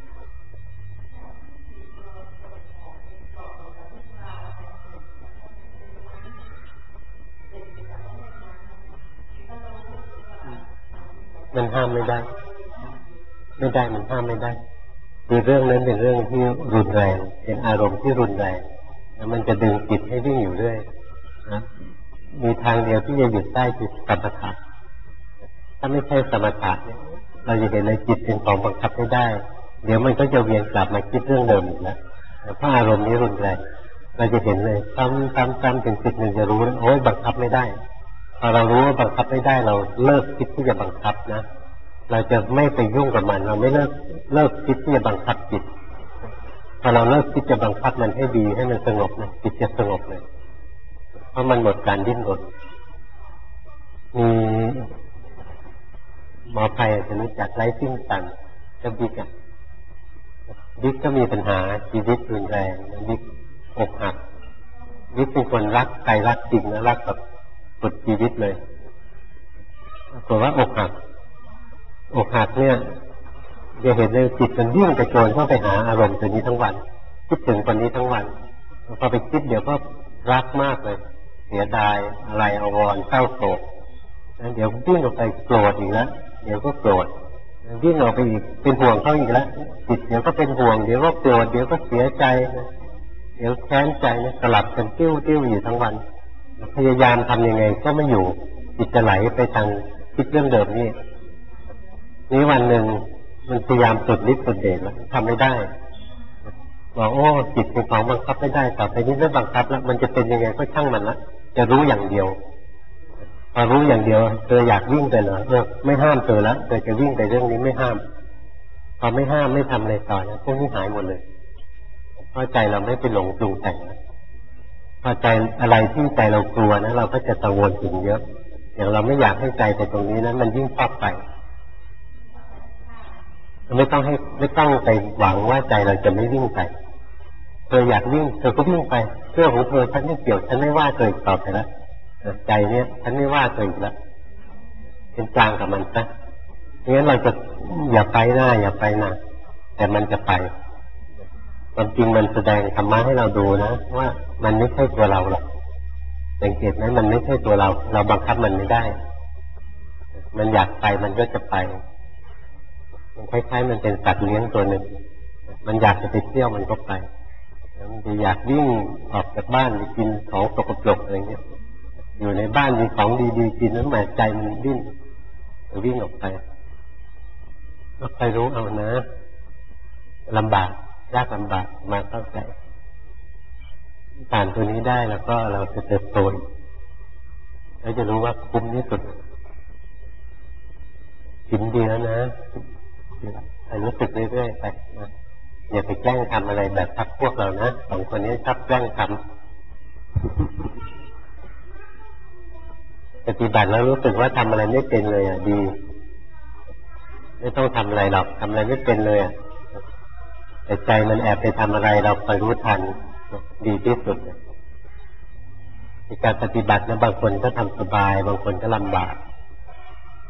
มันห้ามไม่ได้มันห้ามไม่ได้คือเรื่องนั้นเป็นเรื่องที่รุนแรงเป็นอารมณ์ที่รุนแรงแล้วมันจะดึงจิตให้วิ่งอยู่เรื่อยนะมีทางเดียวที่จะหยุดได้คือสมถะถ้าไม่ใช่สมถะเนี่ยเราจะเห็นในจิตเป็นของบังคับไม่ได้เดี๋ยวมันก็จะเวียนกลับมาคิดเรื่องเดิมอีกแล้วเพราะอารมณ์นี้รุนแรงเราจะเห็นเลยซ้ำถึงจิตหนึ่งจะรู้โอ้ยบังคับไม่ได้พอเรารู้ว่าบังคับไม่ได้เราเลิกคิดที่จะบังคับนะเราจะไม่ไปยุ่งกับมันเราไม่เลิกคิดที่จะบังคับจิตพอเราเลิกคิดจะบังคับมันให้ดีให้มันสงบนะจิตจะสงบเลยเพราะมันหมดการดิ้นรนมีหมอภัยจะรู้จักไร้ซึ่งตันกับบิ๊กบิ๊กก็มีปัญหาชีวิตรุนแรงบิ๊กอกหักบิ๊กเป็นคนรักใครรักจริงนะรักแบบสุดชีวิตเลยเพราะว่าอกหักเนี่ยจะเห็นเลยจิตมันวิ่งกระโจนเข้าไปหาอารมณ์ตัวนี้ทั้งวันคิดถึงคนนี้ทั้งวันพอไปคิดเดี๋ยวก็รักมากเลยเสียดายอะไรอาวรณ์เศร้าโศกเดี๋ยววิ่งออกไปโกรธอีกแล้วเดี๋ยวก็โกรธวิ่งออกไปอีกเป็นห่วงเขาอีกแล้วจิตเดี๋ยวก็เป็นห่วงเดี๋ยวก็โกรธเดี๋ยวก็เสียใจเดี๋ยวแค้นใจนะสลับกันติ้วอยู่ทั้งวันพยายามทำยังไงก็ไม่อยู่จิตจะไหลไปทางคิดเรื่องเดิมนี่วันหนึ่งมันพยายามสุดฤทธิ์สุดเดชแล้วทำไม่ได้บอกโอ้จิตเป็นของบังคับไม่ได้ต่อไปนี้ไม่บังคับแล้วมันจะเป็นยังไงก็ช่างมันละจะรู้อย่างเดียวพอรู้อย่างเดียวเธออยากวิ่งไปเหรอไม่ห้ามเธอแล้วเธอจะวิ่งไปเรื่องนี้ไม่ห้ามพอไม่ห้ามไม่ทำอะไรต่อนะพวกนี้หายหมดเลยเพราะใจเราไม่ไปหลงปรุงแต่งนะพอใจอะไรที่ใจเรากลัวนะเราก็จะกังวลถึงเยอะอย่างเราไม่อยากให้ใจไปตรงนี้นั้นมันยิ่งชอบไปไม่ต้องไปหวังว่าใจเราจะไม่วิ่งไปเธออยากวิ่งเธอก็วิ่งไปเรื่องของเธอฉันไม่เกี่ยวฉันไม่ว่าเธอต่อไปแล้วใจเนี่ยฉันไม่ว่าเธออีกแล้วเป็นกลางกับมันซะงั้นเราจะอย่าไปหน้าแต่มันจะไปความจริงมันแสดงธรรมะให้เราดูนะว่ามันไม่ใช่ตัวเราหรอกสังเกตไหมมันไม่ใช่ตัวเราบังคับมันไม่ได้มันอยากไปมันก็จะไปคล้ายๆมันเป็นสัตว์เลี้ยงตัวหนึ่งมันอยากจะไปเที่ยวมันก็ไปมันจะอยากวิ่งออกจากบ้านไปกินของสกปรกอะไรเงี้ยอยู่ในบ้านมีของดีๆกินนั้นหมายใจมันดิ้นวิ่งออกไปก็ใครรู้เอานะลำบากยากลำบากมาเข้าใจผ่านตัวนี้ได้แล้วก็เราจะเติบโตแล้วจะรู้ว่าคุ้มที่สุดกินดีแล้วนะรู้สึกเรื่อยๆไปนะอย่าไปแกล้งทำอะไรแบบพักพวกเรานะสองคนนี้ชอบแกล้งทำปฏิบัติแล้วรู้สึกว่าทำอะไรไม่เป็นเลยดีไม่ต้องทำอะไรหรอกทำอะไรไม่เป็นเลยแต่ใจมันแอบไปทำอะไรเราคอยรู้ทันดีที่สุดในการปฏิบัตินะบางคนก็ทำสบายบางคนก็ลำบาก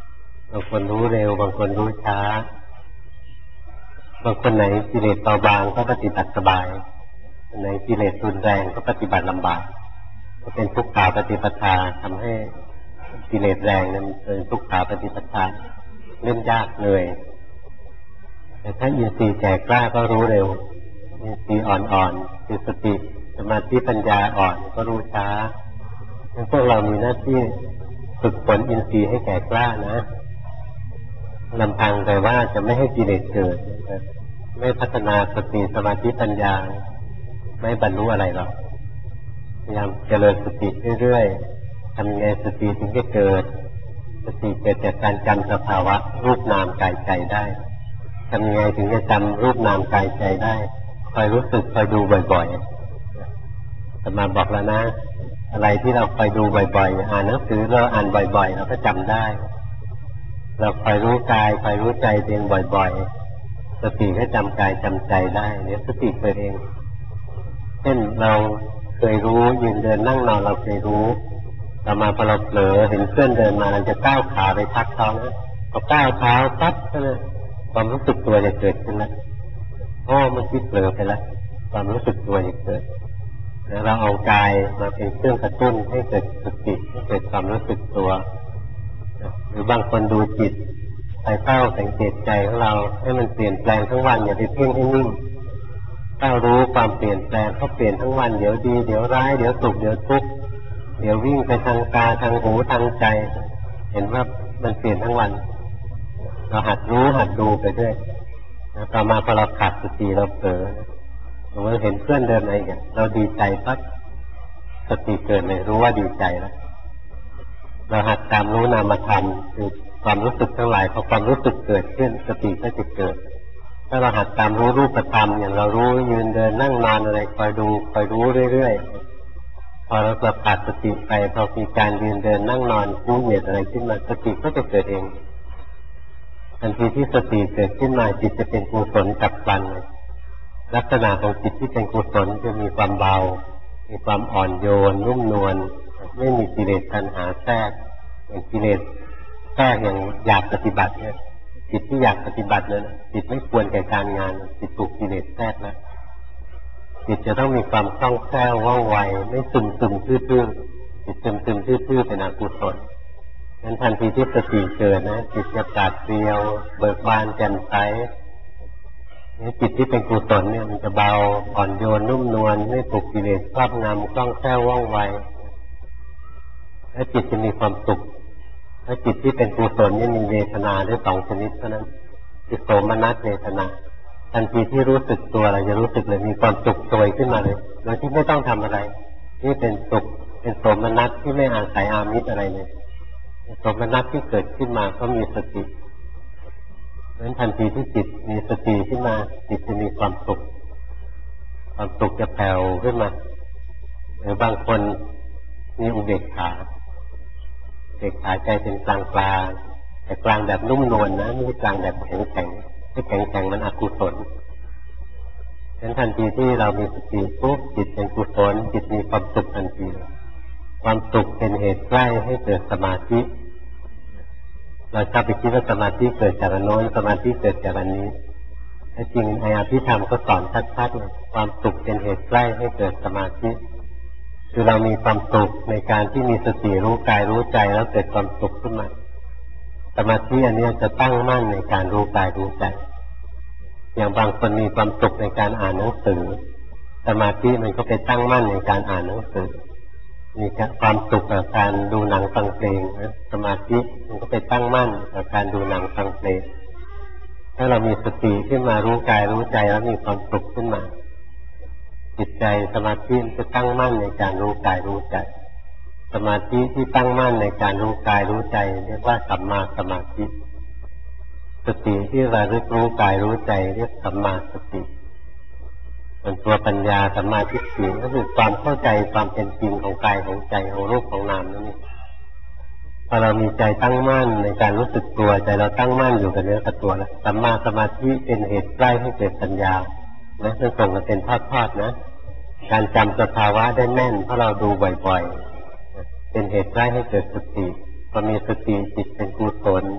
บางคนรู้เร็วบางคนรู้ช้าบางคนไหนกิเลสเบาบางก็ปฏิบัติสบายไหนกิเลสรุนแรงก็ปฏิบัติลำบากก็เป็นทุกขาปฏิปทาทำให้กิเลสแรงนั้นเป็นทุกขาปฏิปทาเล่นยากเลยแต่ถ้าอินทรีย์แก่กล้าก็รู้เร็วอินทรีย์อ่อนๆคือสติสมาธิปัญญาอ่อนก็รู้ช้าพวกเรามีหน้าที่ฝึกฝนอินทรีย์ให้แก่กล้านะลำพังแต่ว่าจะไม่ให้กิเลสเกิดไม่พัฒนาสติสมาธิปัญญาไม่บรรลุอะไรหรอกพยายามเจริญสติเรื่อยๆทำยังไงสติถึงจะเกิดสติเกิดจากการจำสภาวะรูปนามกายใจได้ทำยังไงถึงจะจำรูปนามกายใจได้คอยรู้สึกคอยดูบ่อยๆอาตมาบอกแล้วนะอะไรที่เราคอยดูบ่อยๆอ่านหนังสือเราอ่านบ่อยๆเราก็จำได้เราคอยรู้กายคอยรู้ใจเองบ่อยๆสติก็จำกายจำใจได้เนี่ยสติเกิดเองเช่นเราเคยรู้ยืนเดินนั่งนอนเราเคยรู้เรามาพอเราเผลอเห็นเพื่อนเดินมาเราจะก้าวขาไปทักเขานะพอก้าวเท้าปั๊บก็ความรู้สึกตัวจะเกิดขึ้นแล้วเมื่อกี้เผลอไปแล้วความรู้สึกตัวจะเกิดแล้วเราเอากายมาเป็นเครื่องกระตุ้นให้เกิดสติให้เกิดความรู้สึกตัวหรือบางคนดูจิตไปเฝ้าสังเกตใจของเราให้มันเปลี่ยนแปลงทั้งวันอย่าไปเพ่งให้นิ่งเฝ้ารู้ความเปลี่ยนแปลงเขาเปลี่ยนทั้งวันเดี๋ยวดีเดี๋ยวร้ายเดี๋ยวสุขเดี๋ยวทุกข์เดี๋ยววิ่งไปทางตาทางหูทางใจเห็นว่ามันเปลี่ยนทั้งวันเราหัดรู้หัดดูไปด้วยต่อมาพอเราขาดสติเราเผลอเราเห็นเพื่อนเดินอะไรกันเราดีใจปั๊บสติเกิดเลยรู้ว่าดีใจแล้วเราหัดตามรู้นามธรรมคือความรู้สึกทั้งหลายพอความรู้สึกเกิดขึ้นสติก็จะเกิดถ้าเราหัดตามรู้รูปธรรมอย่างเรารู้ยืนเดินนั่งนอนอะไรคอยรู้เรื่อยๆพอเราขาดสติไปพอมีการยืนเดินนั่งนอนรู้เหยียดอะไรขึ้นมาสติก็จะเกิดเองทันทีที่สติเกิดขึ้นมาจิตจะเป็นกุศลกับพลันลักษณะของจิตที่เป็นกุศลจะมีความเบามีความอ่อนโยนนุ่มนวลไม่มีกิเลสตัณหาแทรกอย่างกิเลสแทรกอย่างอยากปฏิบัติเนี่ยจิตที่อยากปฏิบัติเลยนะจิตไม่ควรแก่การงานจิตถูกกิเลสแทรกแล้วจิตจะต้องมีความคล่องแคล่วว่องไวไม่ซึมทื่อๆจิตซึมทื่อๆเป็นอกุศลงั้นทันทีที่สติเกิดนะจิตจะปราดเปรียวเบิกบานแจ่มใสจิตที่เป็นกุศลเนี่ยมันจะเบาอ่อนโยนนุ่มนวลไม่ถูกกิเลสครอบงำคล่องแคล่วว่องไวและจิตจะมีความสุขและจิตที่เป็นกุศลนี่มีเวทนาได้สองชนิดเท่านั้นคือโสมนัสเวทนาทันทีที่รู้สึกตัวเราจะรู้สึกเลยมีความสุขโชยขึ้นมาเลยโดยที่ไม่ต้องทำอะไรนี่เป็นสุขเป็นโสมนัสที่ไม่อาศัยอามิตรอะไรเลยโสมนัสที่เกิดขึ้นมาก็มีสติเพราะฉะนั้นทันทีที่จิตมีสติขึ้นมาจิตจะมีความสุขจะแผ่วขึ้นมาหรือบางคนมีอุเบกขาใจเป็นกลางแต่กลางแบบนุ่มนวลนะไม่ใช่กลางแบบแข็งที่แข็งมันอกุศลฉะนั้นทันทีที่เรามีสติปุ๊บจิตเป็นกุศลจิตมีความสุขทันทีความสุขเป็นเหตุใกล้ให้เกิดสมาธิเราชอบไปคิดว่าสมาธิเกิดจากอันโน้นสมาธิเกิดจากอันนี้แต่จริงในอภิธรรมก็สอนชัดๆเลยความสุขเป็นเหตุใกล้ให้เกิดสมาธิคือเรามีความสุขในการที่มีสติรู้กายรู้ใจแล้วเกิดความสุขขึ้นมาสมาธิอันนี้จะตั้งมั่นในการรู้กายรู้ใจอย่างบางคนมีความสุขในการอ่านหนังสือสมาธิมันก็ไปตั้งมั่นในการอ่านหนังสือมีความสุขกับการดูหนังฟังเพลงนะสมาธิมันก็ไปตั้งมั่นกับการดูหนังฟังเพลงถ้าเรามีสติขึ้นมารู้กายรู้ใจแล้วมีความสุขขึ้นมาจิตใจสมาธิจะตั้งมั่นในการรู้กายรู้ใจสมาธิที่ตั้งมั่นในการรู้กายรู้ใจเรียกว่าสัมมาสมาธิสติที่ระลึกรู้กายรู้ใจเรียกสัมมาสติส่วนตัวปัญญาสัมมาทิฏฐิก็คือความเข้าใจความเป็นจริงของกายของใจของรูปของนามนั่นเองพอเรามีใจตั้งมั่นในการรู้สึกตัวใจเราตั้งมั่นอยู่กับเนื้อกับตัวแล้วสัมมาสมาธิเป็นเหตุใกล้ให้เกิดปัญญานะจะส่งกันเป็นทอดๆนะการจำสภาวะได้แม่นเพราะเราดูบ่อยๆเป็นเหตุใกล้ให้เกิดสติพอมีสติจิตเป็นกุศล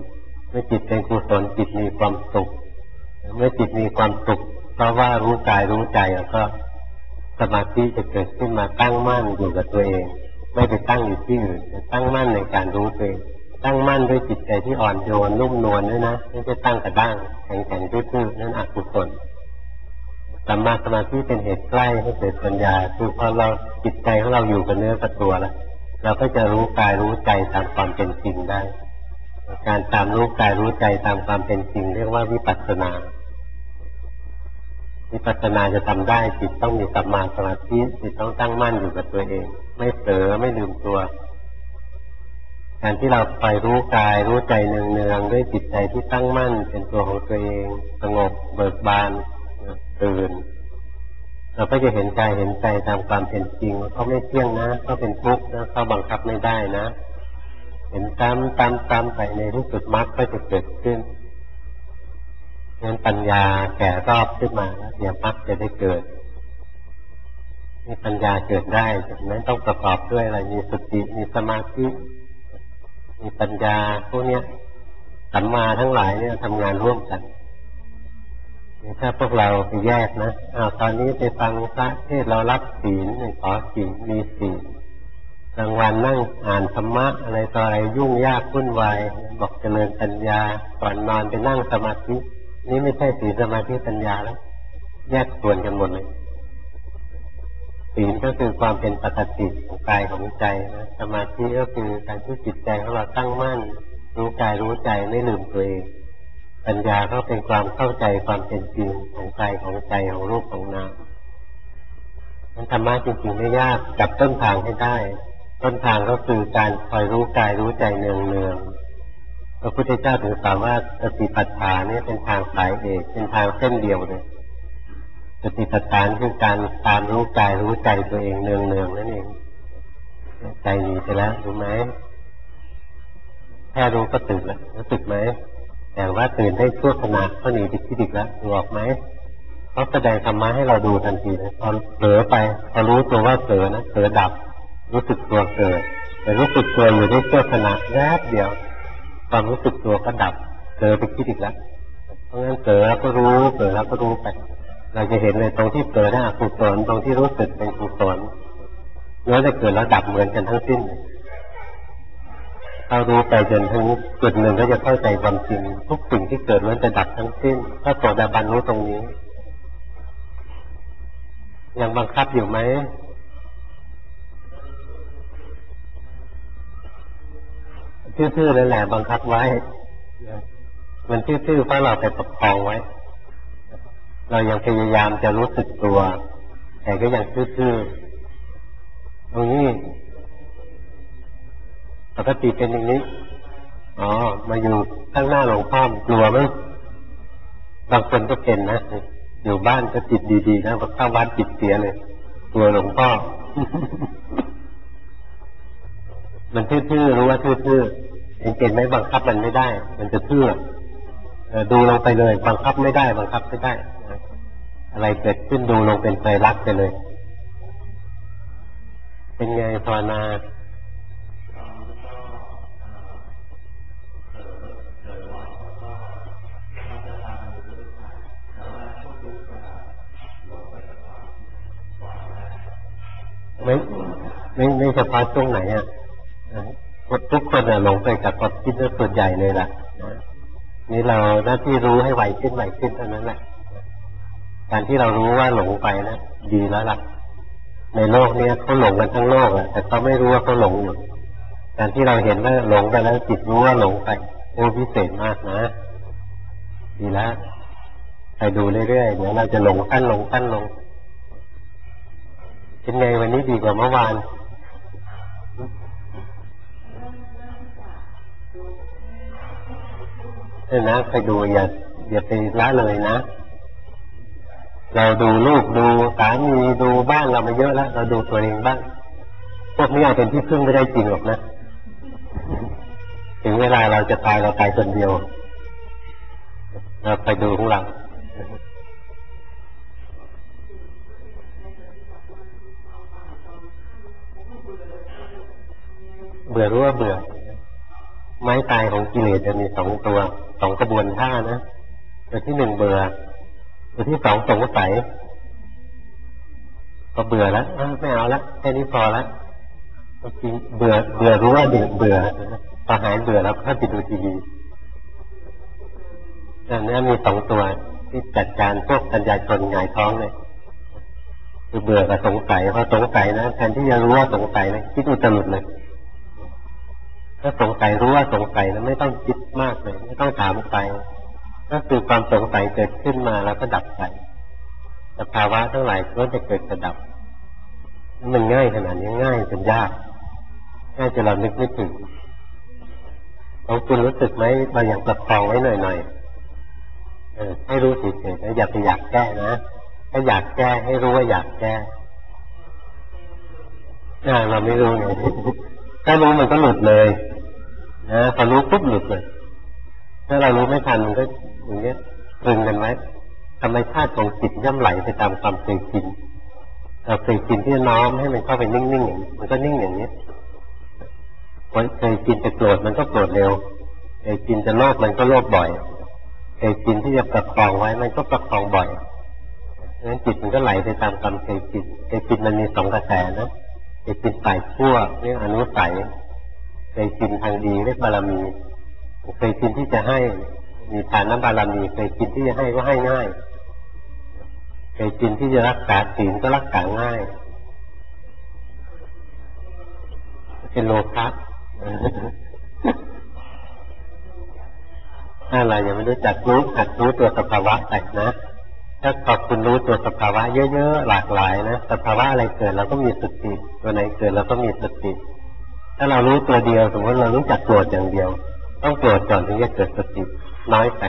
เมื่อจิตเป็นกุศลจิตมีความสุขเมื่อจิตมีความสุขเพราะว่ารู้กายรู้ใจแล้วก็สมาธิจะเกิดขึ้นมาตั้งมั่นอยู่กับตัวเองไม่ไปตั้งอยู่ที่อื่นตั้งมั่นในการรู้ตัวเองตั้งมั่นด้วยจิตใจที่อ่อนโยนนุ่มนวลด้วยนะไม่ใช่ตั้งกระด้างแข็งๆทื่อๆนั่นอกุศลสัมมาสมาธิเป็นเหตุใกล้ให้เกิดปัญญาคือพอเราจิตใจของเราอยู่กับเนื้อกับตัวแล้วเราก็จะรู้กายรู้ใจตามความเป็นจริงได้การตามรู้กายรู้ใจตามความเป็นจริงเรียกว่าวิปัสสนาวิปัสสนาจะทำได้จิตต้องมีสัมมาสมาธิจิตต้องตั้งมั่นอยู่กับตัวเองไม่เผลอไม่ลืมตัวการที่เราไปรู้กายรู้ใจเนืองๆด้วยจิตใจที่ตั้งมั่นเป็นตัวของตัวเองสงบเบิกบานตื่นเราก็จะเห็นกายเห็นใจตามความเป็นจริงว่าเขาไม่เที่ยงนะเขาเป็นทุกข์นะเขาบังคับไม่ได้นะเห็นตามไปในที่สุดมรรคก็จะเกิดขึ้นงั้นปัญญาแก่รอบขึ้นมาแล้วเดี๋ยวมรรคจะได้เกิดนี่ปัญญาเกิดได้จากนั้นต้องประกอบด้วยอะไรมีสติมีสมาธิมีปัญญาพวกนี้สัมมาทั้งหลายเนี่ยทำงานร่วมกันถ้าพวกเราไปแยกนะตอนนี้ไปฟังพระเทศเรารับศีลขอศีลมีศีลกลางวันนั่งอ่านธรรมะอะไรต่ออะไรยุ่งยากวุ่นวายบอกเจริญปัญญาก่อนนอนไปนั่งสมาธินี่ไม่ใช่ศีลสมาธิปัญญาแล้วแยกส่วนกันหมดเลยศีลก็คือความเป็นปกติของกายของใจนะสมาธิก็คือการที่จิตใจของเราตั้งมั่นรู้กายรู้ใจไม่ลืมตัวเองปัญญาก็เป็นความเข้าใจความเป็นจริงของกายของใจของรูปของนามนั้นธรรมะจริงๆไม่ยากจับต้นทางให้ได้ต้นทางก็คือการคอยรู้กายรู้ใจเนืองๆพระพุทธเจ้าถึงสอนว่าสติปัฏฐานนี่เป็นทางสายเอกเป็นทางเส้นเดียวเลยสติปัฏฐานคือการตามรู้กายรู้ใจตัวเองเนืองๆนั่นเองใจหนีไปแล้วรู้ไหมแค่รู้ก็ตื่นแล้วรู้สึกไหมแต่ว่าตื่นได้ชั่วขณะก็หนีไปคิดอีกแล้วดูออกไหมเขาแสดงธรรมะให้เราดูทันทีนะพอเผลอไปพอรู้ตัวว่าเผลอนะเผลอดับรู้สึกตัวเกิดแต่รู้สึกตัวอยู่ได้ชั่วขณะแวบเดียวความรู้สึกตัวก็ดับเผลอไปคิดอีกแล้วเพราะงั้นเผลอแล้วก็รู้เผลอแล้วก็รู้ไปเราจะเห็นเลยตรงที่เผลอได้อกุศลตรงที่รู้สึกเป็นกุศลล้วนแต่เกิดแล้วดับเหมือนกันทั้งสิ้นเรารู้ไปจนถึงจุดหนึ่งก็จะเข้าใจความจริงทุกสิ่งที่เกิดล้วนจะดับทั้งสิ้นถ้าโสดาบันรู้ตรงนี้ยังบังคับอยู่ไหมทื่อๆนั่นแหละบังคับไว้มันทื่อๆเพราะเราไปประคองไว้เรายังพยายามจะรู้สึกตัวแต่ก็ยังทื่อๆตรงนี้ปกติเป็นอย่างนี้มาอยู่ข้างหน้าหลวงพ่อกลัวมั้ยบางคนก็เป็นนะอยู่บ้านก็จิตดีๆนะพอเข้าวัดจิตเสียเลยกลัวหลวงพ่อ มันทื่อๆรู้ว่าทื่อๆเห็นไหมบังคับมันไม่ได้มันจะทื่อดูลงไปเลยบังคับไม่ได้บังคับไม่ได้อะไรเกิดขึ้นดูลงเป็นไตรลักษณ์ไปเลยเป็นไงภาวนาไม่เฉพาะช่วงไหนอ่ะทุกคนหลงไปกับความคิดด้วยส่วนใหญ่เลยล่ะนี่เราหน้าที่รู้ให้ไวขึ้นเท่านั้นแหละการที่เรารู้ว่าหลงไปนะดีแล้วล่ะในโลกนี้เขาหลงกันทั้งโลกอ่ะแต่เขาไม่รู้ว่าเขาหลงอยู่การที่เราเห็นว่าหลงไปแล้วจิตรู้ว่าหลงไปโอ้พิเศษมากนะดีแล้วไปดูเรื่อยๆเดี๋ยวเราจะหลงขั้นลงเป็นไงวันนี้ดีกว่าเมื่อวานนะไปดูอย่าไปละเลยนะเราดูลูกดูสามีดูบ้านเรามาเยอะแล้วเราดูตัวเองบ้างพวกนี้อาจเป็นที่พึ่งไม่ได้จริงหรอกนะถึงเวลาเราจะตายเราตายคนเดียวเราไปดูของเราเบื่อรู้ว่าเบื่อไม้ตายของกิเลสจะมีสองตัวสองกระบวนท่านะตัวที่หนึ่งเบื่อตัวที่สองสงสัยพอเบื่อแล้วไม่เอาละแค่นี้พอละจริงเบื่อรู้ว่าเบื่อพอหายเบื่อแล้วก็ไปดูทีวีนั่นมีสองตัวที่จัดการพวกปัญญาชนหงายท้องเลยคือเบื่อกับสงสัยพอสงสัยนะแทนที่จะรู้ว่าสงสัยนะคิดอุตรุดเลยถ้าสงสัยรู้ว่าสงสัยนะไม่ต้องคิดมากเลยไม่ต้องถามไปก็คือความสงสัยเกิดขึ้นมาแล้วก็ดับไปสภาวะทั้งหลายก็จะเกิดกระดับมันง่ายขนาดนี้ง่ายจนยากง่ายจนเรานึกไม่ถึงของคุณรู้สึกไหมเราอย่างประคองไว้หน่อยให้รู้เฉยๆนะอย่าไปอยากแก้นะถ้าอยากแก้ให้รู้ว่าอยากแก้เราไม่รู้ไงถ้ารู้มันก็หลุดเลยนะพอรู้ปุ๊บหลุดเลยถ้าเรารู้ไม่ทันมันก็อย่างเงี้ยตรึงกันไว้ธรรมชาติของจิตย่อมไหลไปตามความเคยชินเราเคยชินที่น้อมให้มันเข้าไปนิ่งๆอย่างนี้มันก็นิ่งอย่างนี้เคยชินจะโกรธมันก็โกรธเร็วเคยชินจะโลภมันก็โลภบ่อยเคยชินที่จะประคองไว้มันก็ประคองบ่อยเพราะฉะนั้นจิตมันก็ไหลไปตามความเคยชินมันมีสองกระแสนะเคยชินฝ่ายชั่วเรียกอนุสัยเคยชินทางดีเรียกบารมีเคยชินที่จะให้มีฐานบารมีเคยชินที่จะให้ก็ให้ง่ายเคยชินที่จะรักษาศีลก็รักษาง่ายเป็นโลภะถ้าเรายังไม่รู้จักหัดรู้ตัวสภาวะไปนะถ้าพอคุณรู้ตัวสภาวะเยอะๆหลากหลายนะสภาวะอะไรเกิดเราก็มีสติตัวไหนเกิดเราก็มีสติถ้าเรารู้ตัวเดียวสมมติเรารู้จักโกรธอย่างเดียวต้องโกรธก่อนถึงจะเกิดสติน้อยไป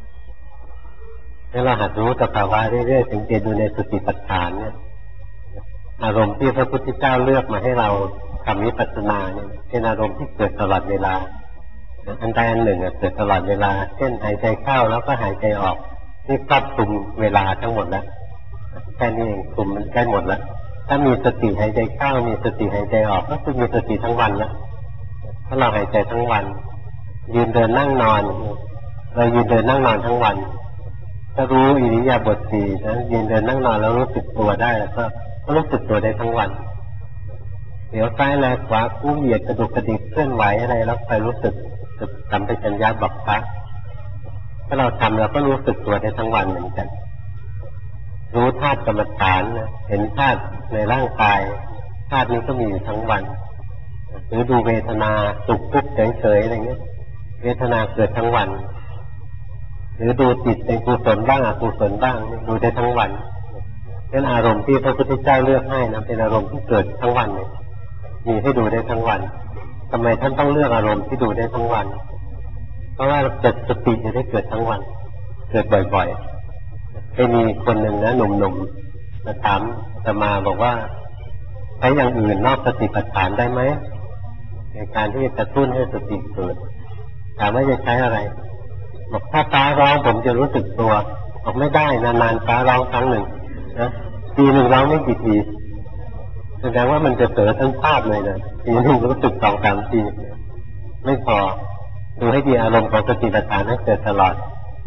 ถ้าเราหัดรู้สภาวะเรื่อยๆถึงจะดูในสติปัฏฐานเนี่ยอารมณ์ที่พระพุทธเจ้าเลือกมาให้เราทำวิปัสสนาเนี่ยเป็นอารมณ์ที่เกิดตลอดเวลาอันใดอันหนึ่งเกิดตลอดเวลาเช่นหายใจเข้าแล้วก็หายใจออกนี่ครอบคลุมเวลาทั้งหมดแล้วแค่นี้เองคลุมมันใกล้หมดแล้วถ้ามีสติหายใจเข้ามีสติหายใจออกก็คือมีสติทั้งวันแล้วถ้าเราหายใจทั้งวันยืนเดินนั่งนอนเรายืนเดินนั่งนอนทั้งวันถ้ารู้อิริยาบถสี่นะยืนเดินนั่งนอนแล้วรู้สึกตัวได้แล้วก็รู้สึกตัวได้ทั้งวันเดี๋ยวซ้ายแลขวากู้เหยียดกระดุกกระดิกเคลื่อนไหวอะไรแล้วไปรู้สึกสัมปชัญญะบัพพะถ้าเราทำเราก็รู้สึกตัวได้ทั้งวันเหมือนกันรู้ธาตุกรรมฐานนะเห็นธาตุในร่างกายธาตุนี้ก็มีอยู่ทั้งวันหรือดูเวทนาสุขทุกข์เฉยๆอะไรเงี้ยเวทนาเกิดทั้งวันหรือดูจิตเป็นกุศลบ้างอกุศลบ้างดูได้ทั้งวันเป็นอารมณ์ที่พระพุทธเจ้าเลือกให้นะเป็นอารมณ์ที่เกิดทั้งวันเลยมีให้ดูได้ทั้งวันทำไมท่านต้องเลือกอารมณ์ที่ดูได้ทั้งวันเพราะว่าเกิดสติจะได้เกิดทั้งวันเกิดบ่อยๆเคยมีคนหนึ่งนะหนุ่มๆมาถามอาตมาบอกว่าใช้อย่างอื่นนอกสติปัฏฐานได้ไหมในการที่จะกระตุ้นให้สติเกิดถามว่าจะใช้อะไรบอกถ้าฟ้าร้องผมจะรู้สึกตัวบอกไม่ได้นานๆฟ้าร้องครั้งหนึ่งนะทีหนึ่งร้องไม่กี่ทีแสดงว่ามันจะเกิดทั้งภาพเลยนะทีหนึ่งรู้สึก2-3 ทีไม่พอดูให้ดีอารมณ์ของสติปัฏฐานนั้นเกิดตลอด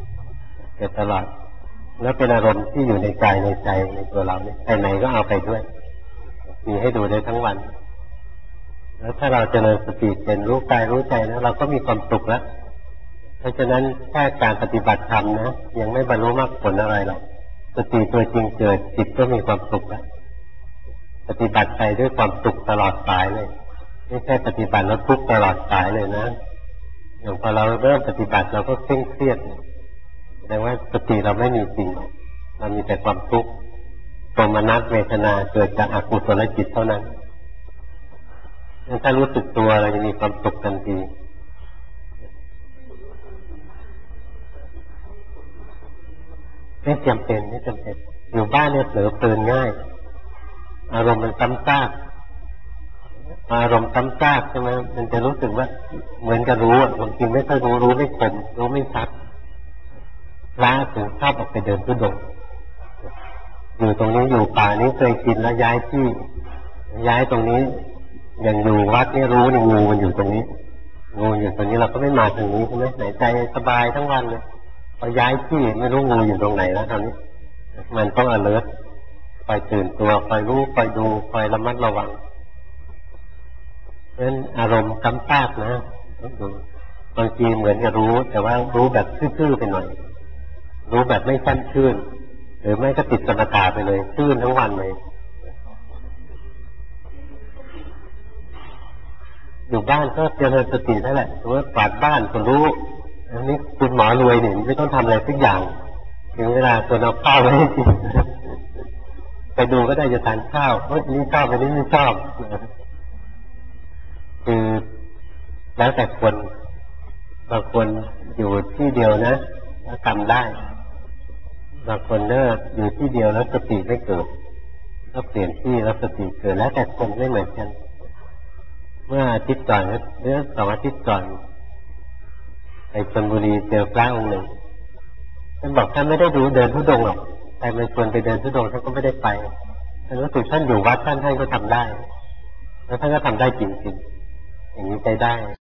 แล้วเป็นอารมณ์ที่อยู่ในกายในใจในตัวเราเนี่ยไปไหนก็เอาไปด้วยมีให้ดูได้ทั้งวันแล้วถ้าเราเจริญสติเป็นรู้กายรู้ใจนะเราก็มีความสุขแล้วเพราะฉะนั้นแค่การปฏิบัติธรรมนะยังไม่บรรลุมรรคผลอะไรหรอกสติตัวจริงเกิดจิตก็มีความสุขแล้วปฏิบัติไปด้วยความสุขตลอดสายเลยไม่ใช่ปฏิบัติแล้วทุกข์ตลอดสายเลยนะอย่างพอเราเริ่มปฏิบัติเราก็เคร่งเครียดแสดงว่าสติเราไม่มีจริงเรามีแต่ความทุกข์โทมนัสเวทนาเกิดจากอกุศลจิตเท่านั้นถ้ารู้สึกตัวเราจะมีความสุขทันทีไม่จำเป็นอยู่บ้านเนี่ยเผลอเพลินง่ายอารมณ์มันซ้ำซากอารมณ์ซ้ำซากใช่ไหมมันจะรู้สึกว่าเหมือนกับรู้บางทีไม่ค่อยรู้ไม่คมรู้ไม่ชัดล้าถึงชอบออกไปเดินทุดงอยู่ตรงนี้อยู่ป่านี้เคยกินแล้วย้ายที่ย้ายตรงนี้อย่างอยู่วัดนี่รู้นี่งูมันอยู่ตรงนี้งูอยู่ตรงนี้เราก็ไม่มาทางนี้ใช่ไหมไหนใจสบายทั้งวันเลยพอย้ายที่ไม่รู้งูอยู่ตรงไหนแล้วตอนนี้มันต้องalertคอยตื่นตัวคอยรู้คอยดูคอยระมัดระวังเพราะฉะนั้นอารมณ์ซ้ำซากนะบางทีเหมือนจะรู้แต่ว่ารู้แบบซื่อๆไปหน่อยรู้แบบไม่ชั้นชื่นหรือไม่ก็ติดสมถะไปเลยชื่นทั้งวันเลยอยู่บ้านก็เจริญสตินั่นแหละสมมติกวาดบ้านก็รู้อันนี้คุณหมอรวยนี่ไม่ต้องทำอะไรทุกอย่างถึงเวลาตัวเราข้าวไว้ให้กินไปดูก็ได้จะทานข้าวนี่ชอบอันนี้ไม่ชอบคือแล้วแต่คนบางคนอยู่ที่เดียวนะแล้วทำได้บางคนเนี่ยอยู่ที่เดียวแล้วสติไม่เกิดแล้วเปลี่ยนที่แล้วสติเกิดแล้วแต่คนไม่เหมือนกันเมื่ออาทิตย์ก่อนหรือ2 อาทิตย์ก่อนไปชลบุรีเจอพระองค์หนึ่งท่านบอกท่านไม่ได้ดูเดินธุดงค์หรอกใครมาชวนไปเดินธุดงค์ท่านก็ไม่ได้ไปท่านรู้สึกท่านอยู่วัดท่านก็ทำได้แล้วท่านก็ทำได้จริงๆอย่างนี้ใจได้